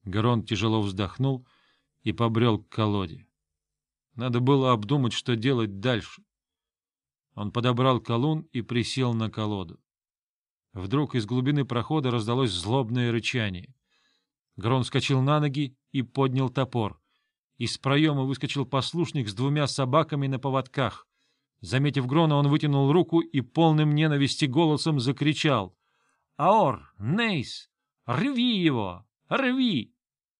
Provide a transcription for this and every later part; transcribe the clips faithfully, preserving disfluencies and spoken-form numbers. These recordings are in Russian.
Грон тяжело вздохнул и побрел к колоде. Надо было обдумать, что делать дальше. Он подобрал колун и присел на колоду. Вдруг из глубины прохода раздалось злобное рычание. Грон вскочил на ноги и поднял топор. Из проема выскочил послушник с двумя собаками на поводках. Заметив Грона, он вытянул руку и полным ненависти голосом закричал: — Аор! Нейс! Рви его! Рви!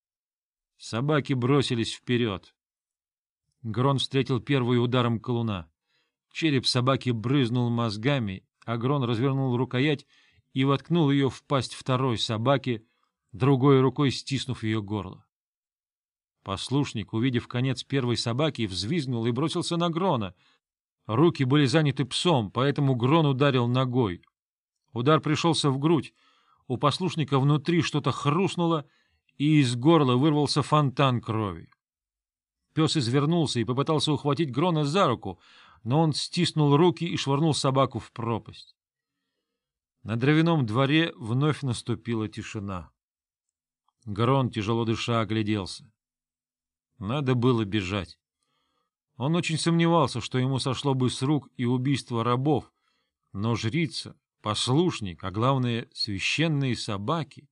Собаки бросились вперед. Грон встретил первый ударом колуна. Череп собаки брызнул мозгами, а Грон развернул рукоять и воткнул ее в пасть второй собаки, другой рукой стиснув ее горло. Послушник, увидев конец первой собаки, взвизгнул и бросился на Грона. Руки были заняты псом, поэтому Грон ударил ногой. Удар пришелся в грудь. У послушника внутри что-то хрустнуло, и из горла вырвался фонтан крови. Пес извернулся и попытался ухватить Грона за руку, но он стиснул руки и швырнул собаку в пропасть. На дровяном дворе вновь наступила тишина. Грон, тяжело дыша, огляделся. Надо было бежать. Он очень сомневался, что ему сошло бы с рук и убийство рабов, но жрица, послушник, а главное, священные собаки.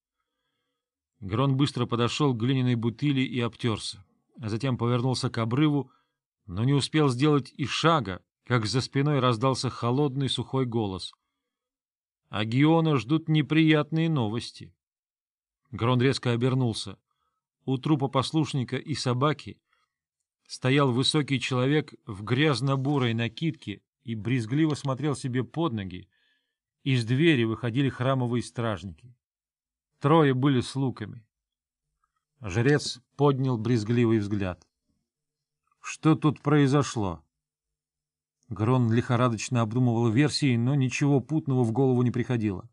Грон быстро подошел к глиняной бутыли и обтерся, а затем повернулся к обрыву, но не успел сделать и шага, как за спиной раздался холодный сухой голос. А Гиона ждут неприятные новости. Грон резко обернулся. У трупа послушника и собаки стоял высокий человек в грязно-бурой накидке и брезгливо смотрел себе под ноги. Из двери выходили храмовые стражники. Трое были с луками. Жрец поднял брезгливый взгляд. Что тут произошло? Грон лихорадочно обдумывал версии, но ничего путного в голову не приходило.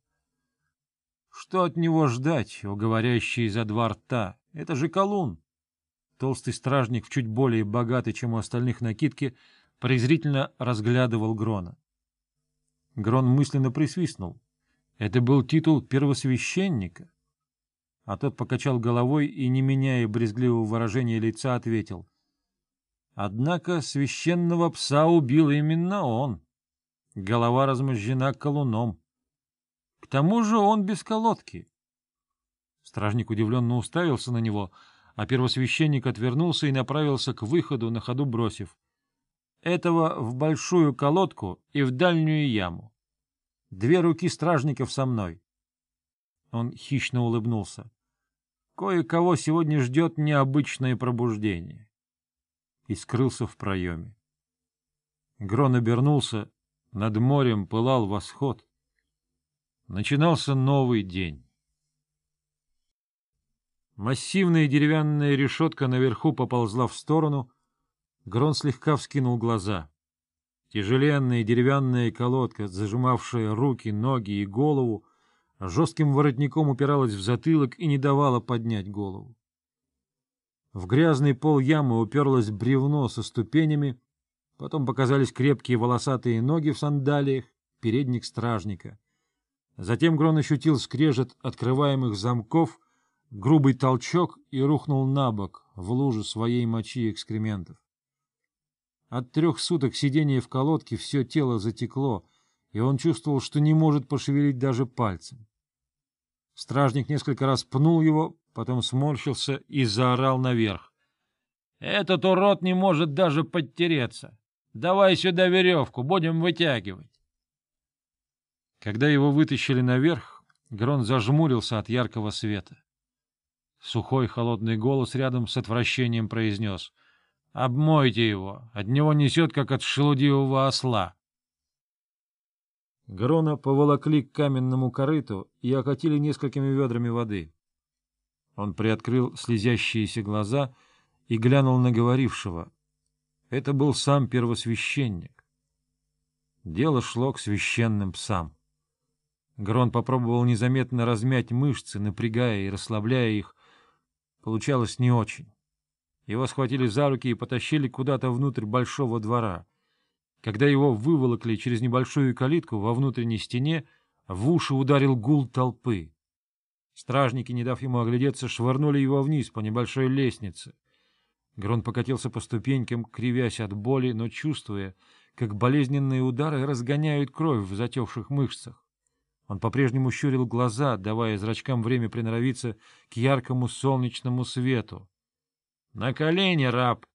Что от него ждать, о говорящий за два рта? Это же колун. Толстый стражник, чуть более богатый, чем у остальных накидки, презрительно разглядывал Грона. Грон мысленно присвистнул. Это был титул первосвященника. А тот покачал головой и, не меняя брезгливого выражения лица, ответил: «Однако священного пса убил именно он. Голова размозжена колуном. К тому же он без колодки». Стражник удивленно уставился на него, а первосвященник отвернулся и направился к выходу, на ходу бросив: «Этого в большую колодку и в дальнюю яму. Две руки стражников со мной». Он хищно улыбнулся. «Кое-кого сегодня ждет необычное пробуждение». И скрылся в проеме. Грон обернулся, над морем пылал восход. Начинался новый день. Массивная деревянная решетка наверху поползла в сторону. Грон слегка вскинул глаза. Тяжеленная деревянная колодка, зажимавшая руки, ноги и голову, жестким воротником упиралась в затылок и не давала поднять голову. В грязный пол ямы уперлось бревно со ступенями, потом показались крепкие волосатые ноги в сандалиях, передник стражника. Затем Грон ощутил скрежет открываемых замков, грубый толчок и рухнул на бок в лужу своей мочи и экскрементов. От трех суток сидения в колодке все тело затекло, и он чувствовал, что не может пошевелить даже пальцем. Стражник несколько раз пнул его, потом сморщился и заорал наверх: «Этот урод не может даже подтереться! Давай сюда веревку, будем вытягивать!» Когда его вытащили наверх, Грон зажмурился от яркого света. Сухой холодный голос рядом с отвращением произнес: «Обмойте его, от него несет, как от шелудивого осла». Грона поволокли к каменному корыту и окатили несколькими ведрами воды. Он приоткрыл слезящиеся глаза и глянул на говорившего. Это был сам первосвященник. Дело шло к священным псам. Грон попробовал незаметно размять мышцы, напрягая и расслабляя их. Получалось не очень. Его схватили за руки и потащили куда-то внутрь большого двора. Когда его выволокли через небольшую калитку во внутренней стене, в уши ударил гул толпы. Стражники, не дав ему оглядеться, швырнули его вниз по небольшой лестнице. Грон покатился по ступенькам, кривясь от боли, но чувствуя, как болезненные удары разгоняют кровь в затекших мышцах. Он по-прежнему щурил глаза, давая зрачкам время приноровиться к яркому солнечному свету. — На колени, раб!